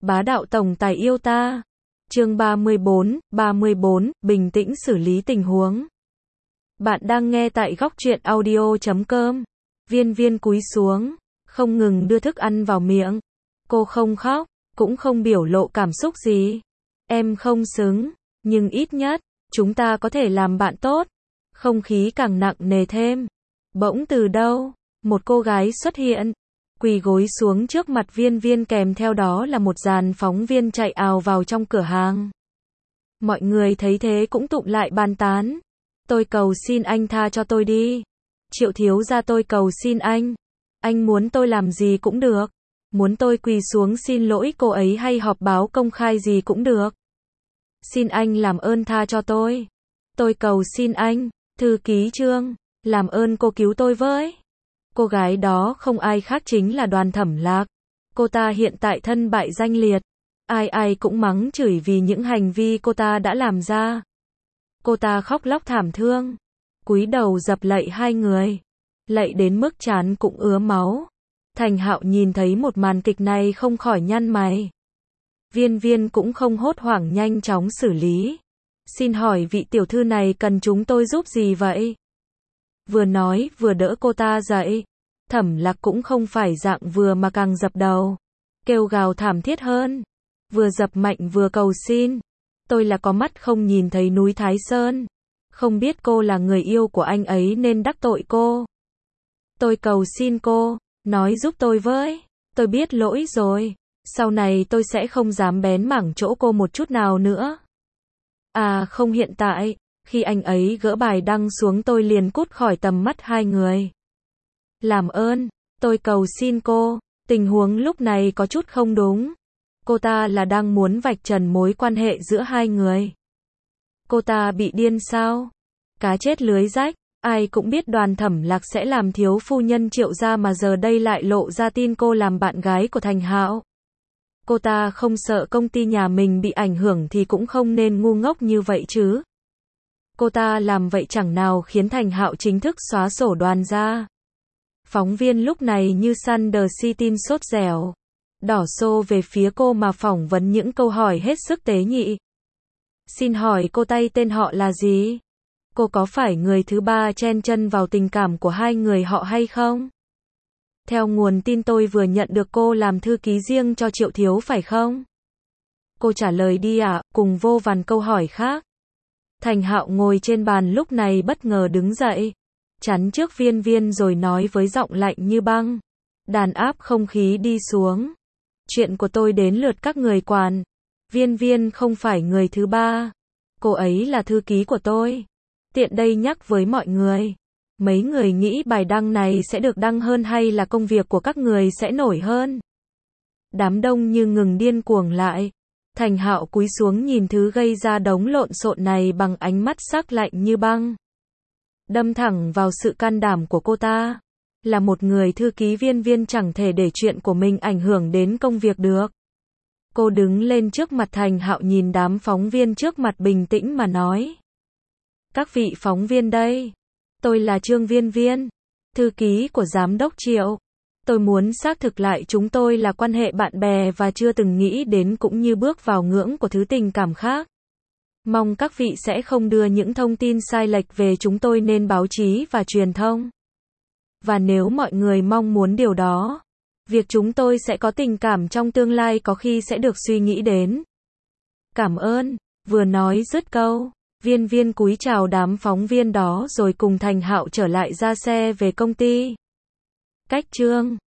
Bá đạo tổng tài yêu ta. Chương 34, bình tĩnh xử lý tình huống. Bạn đang nghe tại góc truyện audio.com. Viên Viên cúi xuống, không ngừng đưa thức ăn vào miệng. Cô không khóc, cũng không biểu lộ cảm xúc gì. Em không xứng, nhưng ít nhất, chúng ta có thể làm bạn tốt. Không khí càng nặng nề thêm. Bỗng từ đâu, một cô gái xuất hiện, quỳ gối xuống trước mặt Viên Viên, kèm theo đó là một dàn phóng viên chạy ào vào trong cửa hàng. Mọi người thấy thế cũng tụm lại bàn tán. Tôi cầu xin anh tha cho tôi đi. Triệu thiếu gia, tôi cầu xin anh muốn tôi làm gì cũng được. Muốn tôi quỳ xuống xin lỗi cô ấy hay họp báo công khai gì cũng được. Xin anh làm ơn tha cho tôi. Tôi cầu xin anh, thư ký Trương, làm ơn cô cứu tôi với. Cô gái đó không ai khác chính là Đoàn Thẩm Lạc. Cô ta hiện tại thân bại danh liệt. Ai cũng mắng chửi vì những hành vi cô ta đã làm ra. Cô ta khóc lóc thảm thương, cúi đầu dập lạy hai người, lạy đến mức trán cũng ứa máu. Thành Hạo nhìn thấy một màn kịch này không khỏi nhăn mày. Viên Viên cũng không hốt hoảng, nhanh chóng xử lý. Xin hỏi vị tiểu thư này cần chúng tôi giúp gì vậy? Vừa nói vừa đỡ cô ta dậy. Thẩm Lạc cũng không phải dạng vừa mà càng dập đầu, kêu gào thảm thiết hơn, vừa dập mạnh vừa cầu xin. Tôi là có mắt không nhìn thấy núi Thái Sơn, không biết cô là người yêu của anh ấy nên đắc tội cô. Tôi cầu xin cô, nói giúp tôi với. Tôi biết lỗi rồi, sau này tôi sẽ không dám bén mảng chỗ cô một chút nào nữa. À không, hiện tại, khi anh ấy gỡ bài đăng xuống tôi liền cút khỏi tầm mắt hai người. Làm ơn, tôi cầu xin cô. Tình huống lúc này có chút không đúng. Cô ta là đang muốn vạch trần mối quan hệ giữa hai người. Cô ta bị điên sao? Cá chết lưới rách, ai cũng biết Đoàn Thẩm Lạc sẽ làm thiếu phu nhân Triệu gia, mà giờ đây lại lộ ra tin cô làm bạn gái của Thành Hạo. Cô ta không sợ công ty nhà mình bị ảnh hưởng thì cũng không nên ngu ngốc như vậy chứ. Cô ta làm vậy chẳng nào khiến Thành Hạo chính thức xóa sổ Đoàn gia. Phóng viên lúc này như săn đờ si tin sốt dẻo, đỏ xô về phía cô mà phỏng vấn những câu hỏi hết sức tế nhị. Xin hỏi cô tên họ là gì? Cô có phải người thứ ba chen chân vào tình cảm của hai người họ hay không? Theo nguồn tin tôi vừa nhận được, cô làm thư ký riêng cho Triệu thiếu phải không? Cô trả lời đi ạ, cùng vô vàn câu hỏi khác. Thành Hạo ngồi trên bàn lúc này bất ngờ đứng dậy, chắn trước Viên Viên rồi nói với giọng lạnh như băng, đàn áp không khí đi xuống. Chuyện của tôi đến lượt các người quản. Viên Viên không phải người thứ ba. Cô ấy là thư ký của tôi. Tiện đây nhắc với mọi người. Mấy người nghĩ bài đăng này sẽ được đăng hơn hay là công việc của các người sẽ nổi hơn? Đám đông như ngừng điên cuồng lại. Thành Hạo cúi xuống nhìn thứ gây ra đống lộn xộn này bằng ánh mắt sắc lạnh như băng, đâm thẳng vào sự can đảm của cô ta. Là một người thư ký, Viên Viên chẳng thể để chuyện của mình ảnh hưởng đến công việc được. Cô đứng lên trước mặt Thành Hạo, nhìn đám phóng viên trước mặt bình tĩnh mà nói. Các vị phóng viên đây, tôi là Trương Viên Viên, thư ký của giám đốc Triệu. Tôi muốn xác thực lại chúng tôi là quan hệ bạn bè và chưa từng nghĩ đến cũng như bước vào ngưỡng của thứ tình cảm khác. Mong các vị sẽ không đưa những thông tin sai lệch về chúng tôi lên báo chí và truyền thông. Và nếu mọi người mong muốn điều đó, việc chúng tôi sẽ có tình cảm trong tương lai có khi sẽ được suy nghĩ đến. Cảm ơn. Vừa nói dứt câu, Viên Viên cúi chào đám phóng viên đó rồi cùng Thành Hạo trở lại ra xe về công ty. Cách Trương